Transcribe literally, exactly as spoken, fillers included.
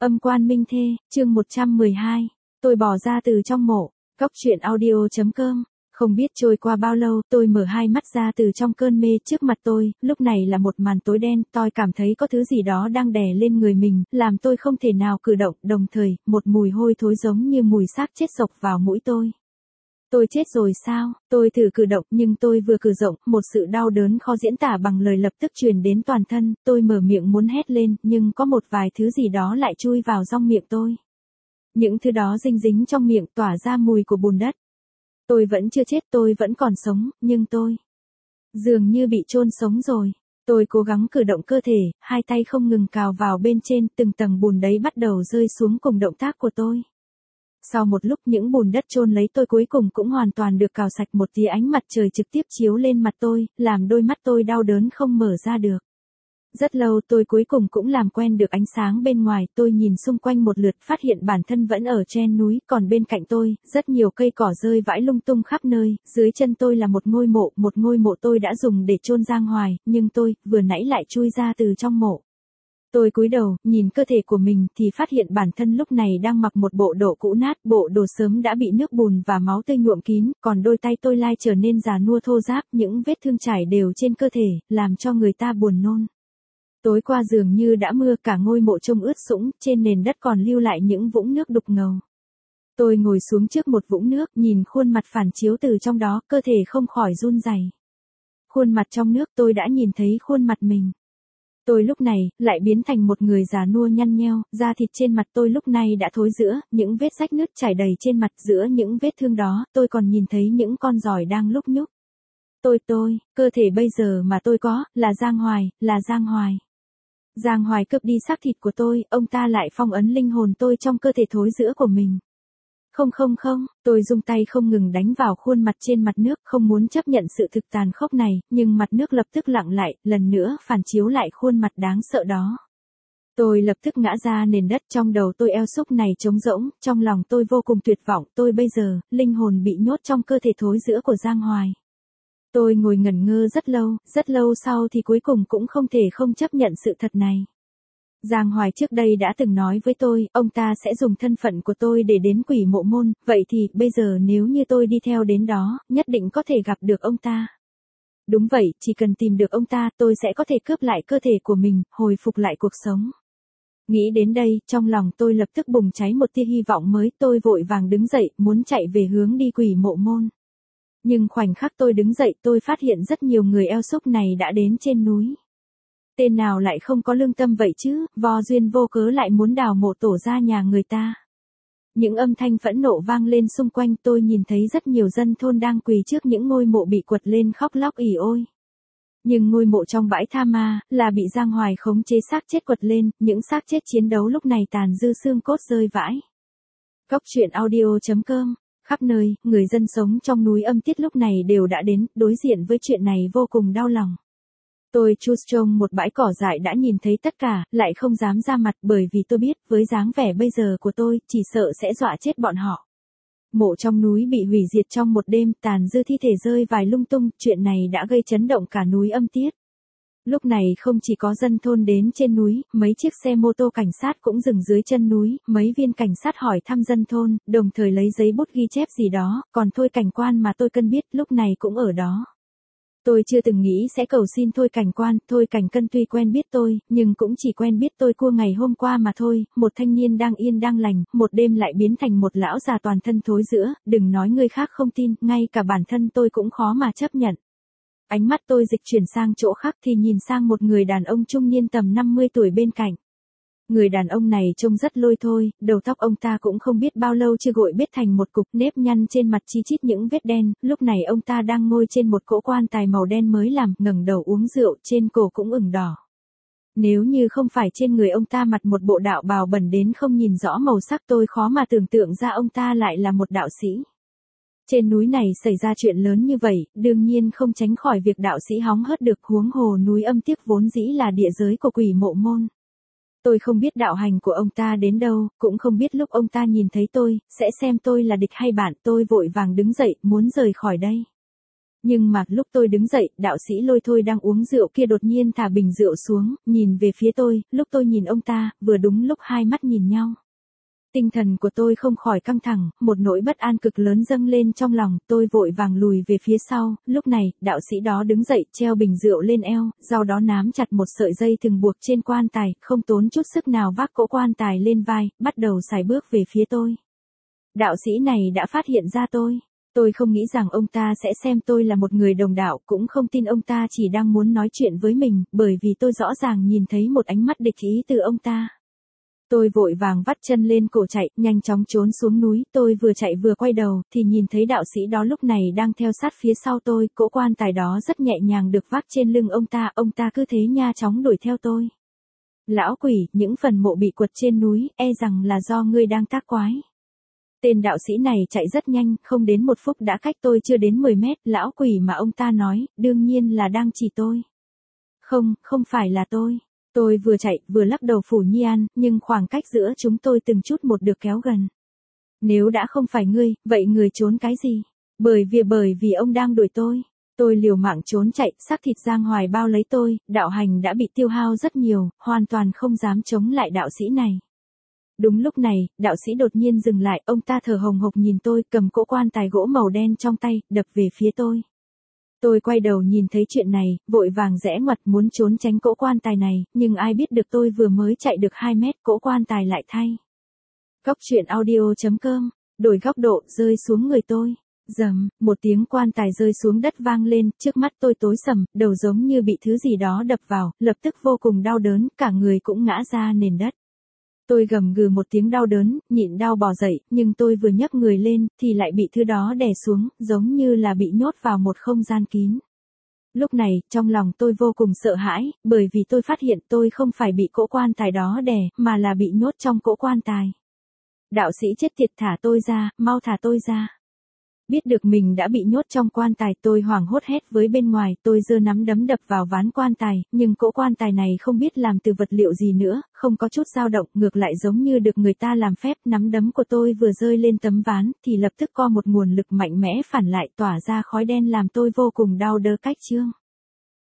Âm quan minh thê, chương một trăm mười hai. Tôi bò ra từ trong mộ. Cóc truyện audio chấm com. Không biết trôi qua bao lâu, tôi mở hai mắt ra từ trong cơn mê. Trước mặt tôi, lúc này là một màn tối đen. Tôi cảm thấy có thứ gì đó đang đè lên người mình, làm tôi không thể nào cử động. Đồng thời, một mùi hôi thối giống như mùi xác chết xộc vào mũi tôi. Tôi chết rồi sao? Tôi thử cử động, nhưng tôi vừa cử động, một sự đau đớn khó diễn tả bằng lời lập tức truyền đến toàn thân. Tôi mở miệng muốn hét lên, nhưng có một vài thứ gì đó lại chui vào trong miệng tôi. Những thứ đó dinh dính trong miệng, tỏa ra mùi của bùn đất. Tôi vẫn chưa chết, tôi vẫn còn sống, nhưng tôi dường như bị chôn sống rồi. Tôi cố gắng cử động cơ thể, hai tay không ngừng cào vào bên trên, từng tầng bùn đấy bắt đầu rơi xuống cùng động tác của tôi. Sau một lúc những bùn đất chôn lấy tôi cuối cùng cũng hoàn toàn được cào sạch, một tia ánh mặt trời trực tiếp chiếu lên mặt tôi, làm đôi mắt tôi đau đớn không mở ra được. Rất lâu tôi cuối cùng cũng làm quen được ánh sáng bên ngoài, tôi nhìn xung quanh một lượt phát hiện bản thân vẫn ở trên núi, còn bên cạnh tôi, rất nhiều cây cỏ rơi vãi lung tung khắp nơi, dưới chân tôi là một ngôi mộ, một ngôi mộ tôi đã dùng để chôn Giang Hoài, nhưng tôi, vừa nãy lại chui ra từ trong mộ. Tôi cúi đầu, nhìn cơ thể của mình thì phát hiện bản thân lúc này đang mặc một bộ đồ cũ nát, bộ đồ sớm đã bị nước bùn và máu tươi nhuộm kín, còn đôi tay tôi lai trở nên già nua thô ráp, những vết thương trải đều trên cơ thể, làm cho người ta buồn nôn. Tối qua dường như đã mưa, cả ngôi mộ trông ướt sũng, trên nền đất còn lưu lại những vũng nước đục ngầu. Tôi ngồi xuống trước một vũng nước, nhìn khuôn mặt phản chiếu từ trong đó, cơ thể không khỏi run rẩy. Khuôn mặt trong nước, tôi đã nhìn thấy khuôn mặt mình. Tôi lúc này, lại biến thành một người già nua nhăn nheo, da thịt trên mặt tôi lúc này đã thối rữa, những vết rách nứt trải đầy trên mặt, giữa những vết thương đó, tôi còn nhìn thấy những con giòi đang lúc nhúc. Tôi tôi, cơ thể bây giờ mà tôi có, là Giang Hoài, là Giang Hoài. Giang Hoài cướp đi xác thịt của tôi, ông ta lại phong ấn linh hồn tôi trong cơ thể thối rữa của mình. Không không không, tôi dùng tay không ngừng đánh vào khuôn mặt trên mặt nước, không muốn chấp nhận sự thực tàn khốc này, nhưng mặt nước lập tức lặng lại, lần nữa phản chiếu lại khuôn mặt đáng sợ đó. Tôi lập tức ngã ra nền đất, trong đầu tôi eo súc này trống rỗng, trong lòng tôi vô cùng tuyệt vọng, tôi bây giờ, linh hồn bị nhốt trong cơ thể thối rữa của Giang Hoài. Tôi ngồi ngẩn ngơ rất lâu, rất lâu sau thì cuối cùng cũng không thể không chấp nhận sự thật này. Giang Hoài trước đây đã từng nói với tôi, ông ta sẽ dùng thân phận của tôi để đến Quỷ Mộ Môn, vậy thì, bây giờ nếu như tôi đi theo đến đó, nhất định có thể gặp được ông ta. Đúng vậy, chỉ cần tìm được ông ta, tôi sẽ có thể cướp lại cơ thể của mình, hồi phục lại cuộc sống. Nghĩ đến đây, trong lòng tôi lập tức bùng cháy một tia hy vọng mới, tôi vội vàng đứng dậy, muốn chạy về hướng đi Quỷ Mộ Môn. Nhưng khoảnh khắc tôi đứng dậy, tôi phát hiện rất nhiều người eo súc này đã đến trên núi. Tên nào lại không có lương tâm vậy chứ, vô duyên vô cớ lại muốn đào mộ tổ ra nhà người ta. Những âm thanh phẫn nộ vang lên xung quanh, tôi nhìn thấy rất nhiều dân thôn đang quỳ trước những ngôi mộ bị quật lên khóc lóc ỉ ôi. Nhưng ngôi mộ trong bãi tha ma, là bị Giang Hoài khống chế xác chết quật lên, những xác chết chiến đấu lúc này tàn dư xương cốt rơi vãi. Cóc truyện audio chấm com. Khắp nơi, người dân sống trong núi âm tiết lúc này đều đã đến, đối diện với chuyện này vô cùng đau lòng. Tôi chui trong một bãi cỏ dại đã nhìn thấy tất cả, lại không dám ra mặt bởi vì tôi biết, với dáng vẻ bây giờ của tôi, chỉ sợ sẽ dọa chết bọn họ. Mộ trong núi bị hủy diệt trong một đêm, tàn dư thi thể rơi vài lung tung, chuyện này đã gây chấn động cả núi âm tiết. Lúc này không chỉ có dân thôn đến trên núi, mấy chiếc xe mô tô cảnh sát cũng dừng dưới chân núi, mấy viên cảnh sát hỏi thăm dân thôn, đồng thời lấy giấy bút ghi chép gì đó, còn Thôi Cảnh Quan mà tôi cần biết lúc này cũng ở đó. Tôi chưa từng nghĩ sẽ cầu xin Thôi Cảnh Quan, Thôi Cảnh Cân tuy quen biết tôi, nhưng cũng chỉ quen biết tôi cua ngày hôm qua mà thôi, một thanh niên đang yên đang lành, một đêm lại biến thành một lão già toàn thân thối rữa, đừng nói người khác không tin, ngay cả bản thân tôi cũng khó mà chấp nhận. Ánh mắt tôi dịch chuyển sang chỗ khác thì nhìn sang một người đàn ông trung niên tầm năm mươi tuổi bên cạnh. Người đàn ông này trông rất lôi thôi, đầu tóc ông ta cũng không biết bao lâu chưa gội bết thành một cục, nếp nhăn trên mặt chi chít những vết đen, lúc này ông ta đang ngồi trên một cỗ quan tài màu đen mới làm, ngẩng đầu uống rượu, trên cổ cũng ửng đỏ. Nếu như không phải trên người ông ta mặc một bộ đạo bào bẩn đến không nhìn rõ màu sắc, tôi khó mà tưởng tượng ra ông ta lại là một đạo sĩ. Trên núi này xảy ra chuyện lớn như vậy, đương nhiên không tránh khỏi việc đạo sĩ hóng hớt được, huống hồ núi âm tiếc vốn dĩ là địa giới của Quỷ Mộ Môn. Tôi không biết đạo hành của ông ta đến đâu, cũng không biết lúc ông ta nhìn thấy tôi, sẽ xem tôi là địch hay bạn, tôi vội vàng đứng dậy, muốn rời khỏi đây. Nhưng mà lúc tôi đứng dậy, đạo sĩ Lôi Thôi đang uống rượu kia đột nhiên thả bình rượu xuống, nhìn về phía tôi, lúc tôi nhìn ông ta, vừa đúng lúc hai mắt nhìn nhau. Tinh thần của tôi không khỏi căng thẳng, một nỗi bất an cực lớn dâng lên trong lòng, tôi vội vàng lùi về phía sau, lúc này, đạo sĩ đó đứng dậy, treo bình rượu lên eo, sau đó nắm chặt một sợi dây thừng buộc trên quan tài, không tốn chút sức nào vác cỗ quan tài lên vai, bắt đầu sải bước về phía tôi. Đạo sĩ này đã phát hiện ra tôi. Tôi không nghĩ rằng ông ta sẽ xem tôi là một người đồng đạo, cũng không tin ông ta chỉ đang muốn nói chuyện với mình, bởi vì tôi rõ ràng nhìn thấy một ánh mắt địch ý từ ông ta. Tôi vội vàng vắt chân lên cổ chạy, nhanh chóng trốn xuống núi, tôi vừa chạy vừa quay đầu, thì nhìn thấy đạo sĩ đó lúc này đang theo sát phía sau tôi, cỗ quan tài đó rất nhẹ nhàng được vác trên lưng ông ta, ông ta cứ thế nha chóng đuổi theo tôi. Lão quỷ, những phần mộ bị quật trên núi, e rằng là do ngươi đang tác quái. Tên đạo sĩ này chạy rất nhanh, không đến một phút đã cách tôi chưa đến mười mét, lão quỷ mà ông ta nói, đương nhiên là đang chỉ tôi. Không, không phải là tôi. Tôi vừa chạy, vừa lắc đầu phủ nhan, nhưng khoảng cách giữa chúng tôi từng chút một được kéo gần. Nếu đã không phải ngươi, vậy người trốn cái gì? Bởi vì bởi vì ông đang đuổi tôi. Tôi liều mạng trốn chạy, xác thịt Giang Hoài bao lấy tôi, đạo hành đã bị tiêu hao rất nhiều, hoàn toàn không dám chống lại đạo sĩ này. Đúng lúc này, đạo sĩ đột nhiên dừng lại, ông ta thở hồng hộc nhìn tôi, cầm cỗ quan tài gỗ màu đen trong tay, đập về phía tôi. Tôi quay đầu nhìn thấy chuyện này, vội vàng rẽ ngoặt muốn trốn tránh cỗ quan tài này, nhưng ai biết được tôi vừa mới chạy được hai mét, cỗ quan tài lại thay. Góc truyện audio chấm com, đổi góc độ, rơi xuống người tôi. Rầm, một tiếng quan tài rơi xuống đất vang lên, trước mắt tôi tối sầm, đầu giống như bị thứ gì đó đập vào, lập tức vô cùng đau đớn, cả người cũng ngã ra nền đất. Tôi gầm gừ một tiếng đau đớn, nhịn đau bò dậy, nhưng tôi vừa nhấc người lên, thì lại bị thứ đó đè xuống, giống như là bị nhốt vào một không gian kín. Lúc này, trong lòng tôi vô cùng sợ hãi, bởi vì tôi phát hiện tôi không phải bị cỗ quan tài đó đè, mà là bị nhốt trong cỗ quan tài. Đạo sĩ chết tiệt, thả tôi ra, mau thả tôi ra. Biết được mình đã bị nhốt trong quan tài, tôi hoảng hốt hét với bên ngoài, tôi giơ nắm đấm đập vào ván quan tài, nhưng cỗ quan tài này không biết làm từ vật liệu gì nữa, không có chút dao động, ngược lại giống như được người ta làm phép, nắm đấm của tôi vừa rơi lên tấm ván, thì lập tức có một nguồn lực mạnh mẽ phản lại tỏa ra khói đen làm tôi vô cùng đau đớn cách chương.